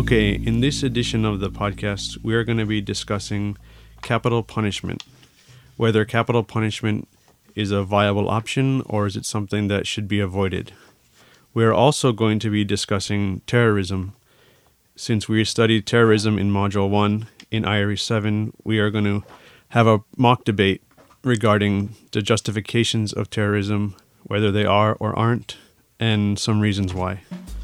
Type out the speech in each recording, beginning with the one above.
Okay, in this edition of the podcast, we are going to be discussing capital punishment. Whether capital punishment is a viable option or is it something that should be avoided. We are also going to be discussing terrorism. Since we studied terrorism in Module 1 in IRE 7, we are going to have a mock debate regarding the justifications of terrorism, whether they are or aren't, and some reasons why.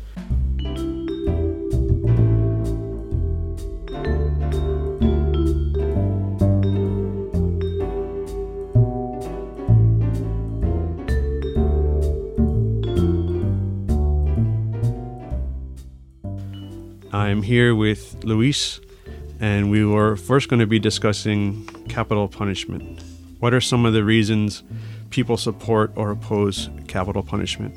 I'm here with Luis, and we were first going to be discussing capital punishment. What are some of the reasons people support or oppose capital punishment?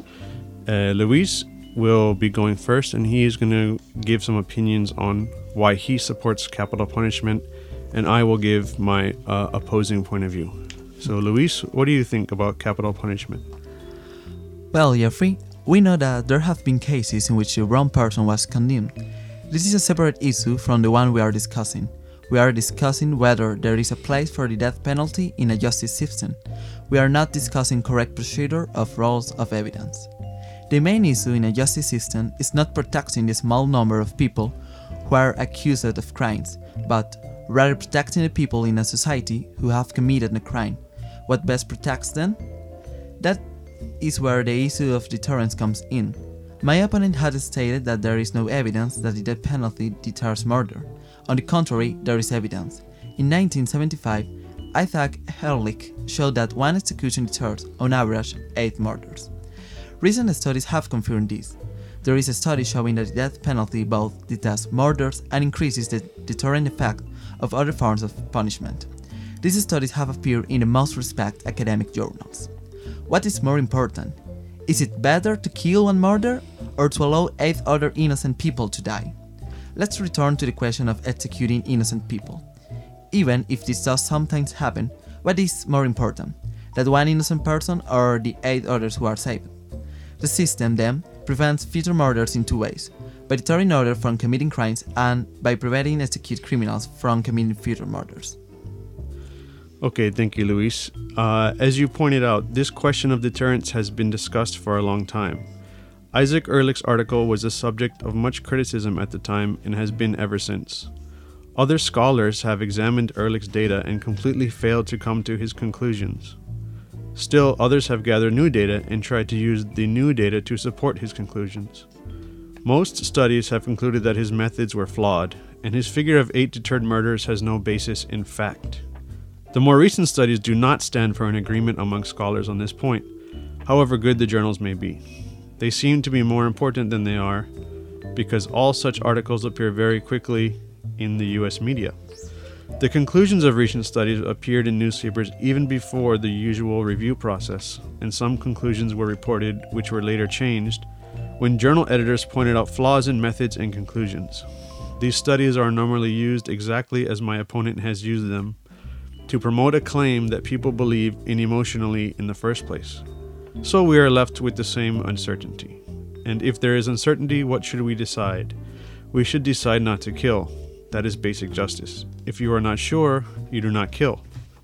Luis will be going first, and he is going to give some opinions on why he supports capital punishment, and I will give my opposing point of view. So, Luis, what do you think about capital punishment? Well, Jeffrey, we know that there have been cases in which the wrong person was condemned. This is a separate issue from the one we are discussing. We are discussing whether there is a place for the death penalty in a justice system. We are not discussing correct procedure of rules of evidence. The main issue in a justice system is not protecting the small number of people who are accused of crimes, but rather protecting the people in a society who have committed a crime. What best protects them? That is where the issue of deterrence comes in. My opponent had stated that there is no evidence that the death penalty deters murder. On the contrary, there is evidence. In 1975, Isaac Ehrlich showed that one execution deters, on average, 8 murders. Recent studies have confirmed this. There is a study showing that the death penalty both deters murders and increases the deterrent effect of other forms of punishment. These studies have appeared in the most respected academic journals. What is more important? Is it better to kill one murderer or to allow 8 other innocent people to die? Let's return to the question of executing innocent people. Even if this does sometimes happen, what is more important? That one innocent person or the 8 others who are saved? The system, then, prevents future murders in 2 ways: by deterring others from committing crimes and by preventing executed criminals from committing future murders. Okay, thank you, Luis. As you pointed out, this question of deterrence has been discussed for a long time. Isaac Ehrlich's article was the subject of much criticism at the time and has been ever since. Other scholars have examined Ehrlich's data and completely failed to come to his conclusions. Still, others have gathered new data and tried to use the new data to support his conclusions. Most studies have concluded that his methods were flawed, and his figure of 8 deterred murders has no basis in fact. The more recent studies do not stand for an agreement among scholars on this point, however good the journals may be. They seem to be more important than they are, because all such articles appear very quickly in the US media. The conclusions of recent studies appeared in newspapers even before the usual review process, and some conclusions were reported which were later changed when journal editors pointed out flaws in methods and conclusions. These studies are normally used exactly as my opponent has used them, to promote a claim that people believe in emotionally in the first place. So we are left with the same uncertainty. And if there is uncertainty, what should we decide? We should decide not to kill. That is basic justice. If you are not sure, you do not kill.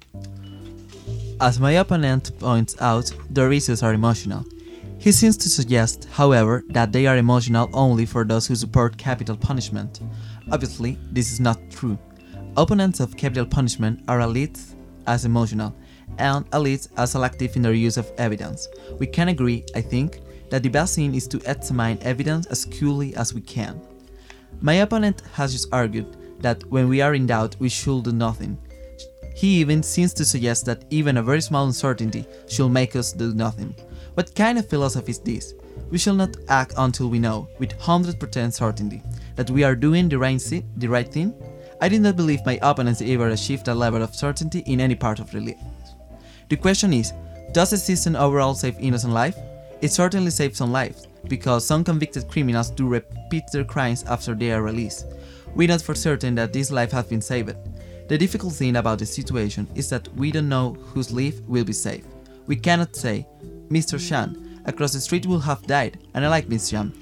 As my opponent points out, the issues are emotional. He seems to suggest, however, that they are emotional only for those who support capital punishment. Obviously, this is not true. Opponents of capital punishment are elites as emotional, and elites as selective in their use of evidence. We can agree, I think, that the best thing is to examine evidence as coolly as we can. My opponent has just argued that when we are in doubt, we should do nothing. He even seems to suggest that even a very small uncertainty should make us do nothing. What kind of philosophy is this? We shall not act until we know, with 100% certainty, that we are doing the right thing. I did not believe my opponents ever achieved a level of certainty in any part of religion. The question is, does the system overall save innocent life? It certainly saves some lives, because some convicted criminals do repeat their crimes after they are released. We know for certain that this life has been saved. The difficult thing about the situation is that we don't know whose life will be saved. We cannot say, Mr. Shan, across the street will have died, and I like Miss Shan.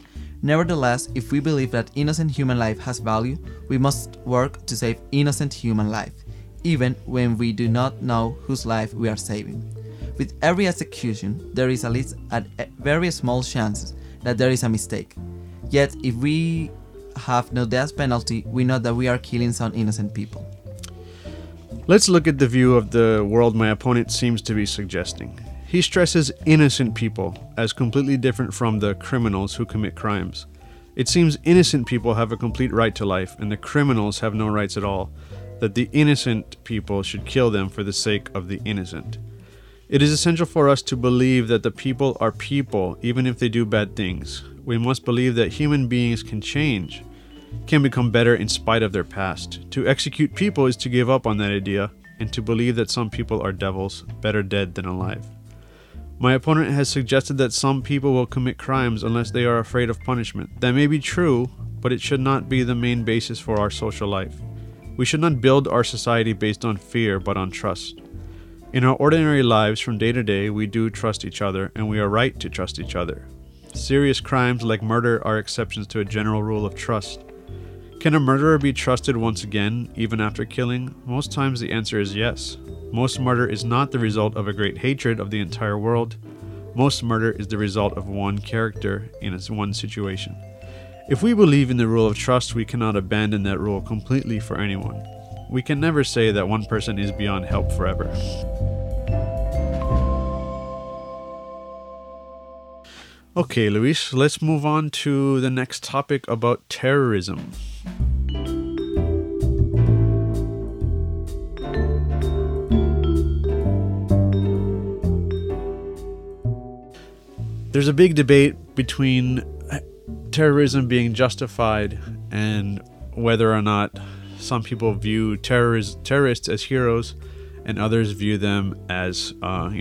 Nevertheless, if we believe that innocent human life has value, we must work to save innocent human life, even when we do not know whose life we are saving. With every execution, there is at least a very small chance that there is a mistake. Yet, if we have no death penalty, we know that we are killing some innocent people. Let's look at the view of the world my opponent seems to be suggesting. He stresses innocent people as completely different from the criminals who commit crimes. It seems innocent people have a complete right to life and the criminals have no rights at all, that the innocent people should kill them for the sake of the innocent. It is essential for us to believe that the people are people even if they do bad things. We must believe that human beings can change, can become better in spite of their past. To execute people is to give up on that idea and to believe that some people are devils, better dead than alive. My opponent has suggested that some people will commit crimes unless they are afraid of punishment. That may be true, but it should not be the main basis for our social life. We should not build our society based on fear, but on trust. In our ordinary lives from day to day, we do trust each other, and we are right to trust each other. Serious crimes like murder are exceptions to a general rule of trust. Can a murderer be trusted once again, even after killing? Most times the answer is yes. Most murder is not the result of a great hatred of the entire world. Most murder is the result of one character in one situation. If we believe in the rule of trust, we cannot abandon that rule completely for anyone. We can never say that one person is beyond help forever. Okay, Luis, let's move on to the next topic about terrorism. There's a big debate between terrorism being justified and whether or not some people view terrorists as heroes and others view them as,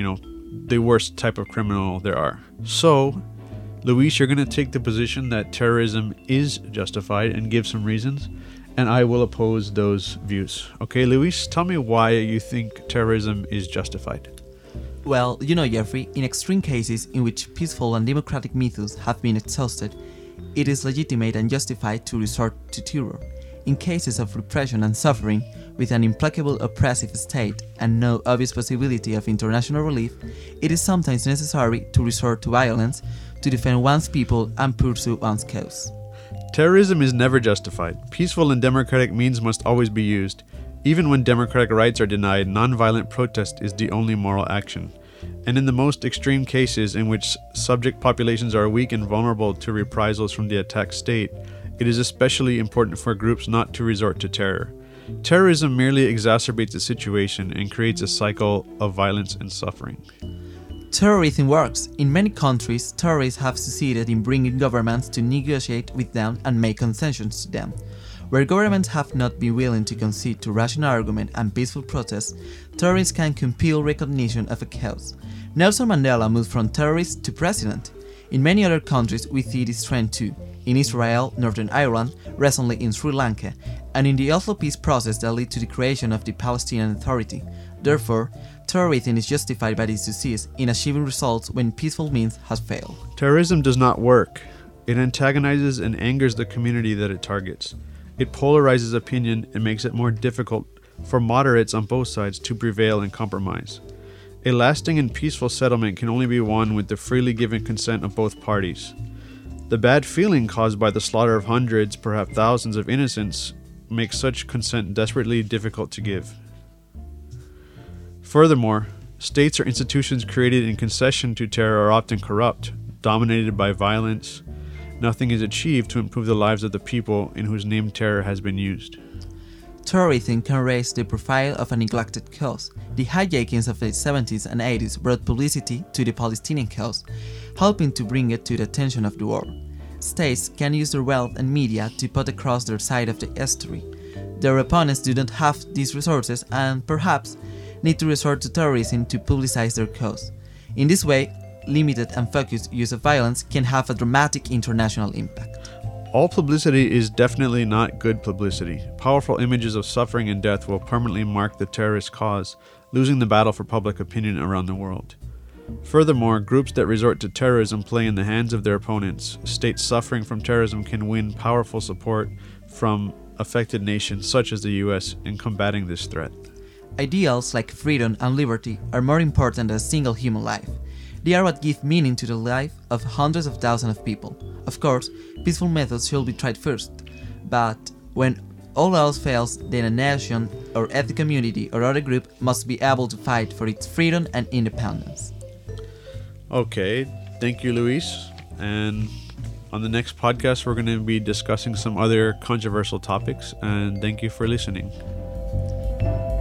the worst type of criminal there are. So, Luis, you're going to take the position that terrorism is justified and give some reasons, and I will oppose those views. Okay, Luis, tell me why you think terrorism is justified. Well, Jeffrey, in extreme cases in which peaceful and democratic methods have been exhausted, it is legitimate and justified to resort to terror. In cases of repression and suffering, with an implacable oppressive state and no obvious possibility of international relief, it is sometimes necessary to resort to violence to defend one's people and pursue one's cause. Terrorism is never justified. Peaceful and democratic means must always be used. Even when democratic rights are denied, nonviolent protest is the only moral action. And in the most extreme cases in which subject populations are weak and vulnerable to reprisals from the attacked state, it is especially important for groups not to resort to terror. Terrorism merely exacerbates the situation and creates a cycle of violence and suffering. Terrorism works. In many countries, terrorists have succeeded in bringing governments to negotiate with them and make concessions to them. Where governments have not been willing to concede to rational argument and peaceful protest, terrorists can compel recognition of a cause. Nelson Mandela moved from terrorist to president. In many other countries, we see this trend too. In Israel, Northern Ireland, recently in Sri Lanka, and in the Oslo peace process that led to the creation of the Palestinian Authority. Therefore, terrorism is justified by its success in achieving results when peaceful means has failed. Terrorism does not work. It antagonizes and angers the community that it targets. It polarizes opinion and makes it more difficult for moderates on both sides to prevail and compromise. A lasting and peaceful settlement can only be won with the freely given consent of both parties. The bad feeling caused by the slaughter of hundreds, perhaps thousands of innocents, makes such consent desperately difficult to give. Furthermore, states or institutions created in concession to terror are often corrupt, dominated by violence. Nothing is achieved to improve the lives of the people in whose name terror has been used. Terrorism can raise the profile of a neglected cause. The hijackings of the 70s and 80s brought publicity to the Palestinian cause, helping to bring it to the attention of the world. States can use their wealth and media to put across their side of the history. Their opponents do not have these resources and, perhaps, need to resort to terrorism to publicize their cause. In this way, limited and focused use of violence can have a dramatic international impact. All publicity is definitely not good publicity. Powerful images of suffering and death will permanently mark the terrorist cause, losing the battle for public opinion around the world. Furthermore, groups that resort to terrorism play in the hands of their opponents. States suffering from terrorism can win powerful support from affected nations such as the US in combating this threat. Ideals like freedom and liberty are more important than a single human life. They are what give meaning to the life of hundreds of thousands of people. Of course, peaceful methods should be tried first, but when all else fails, then a nation or ethnic community or other group must be able to fight for its freedom and independence. Okay, thank you, Luis. And on the next podcast, we're going to be discussing some other controversial topics, and thank you for listening.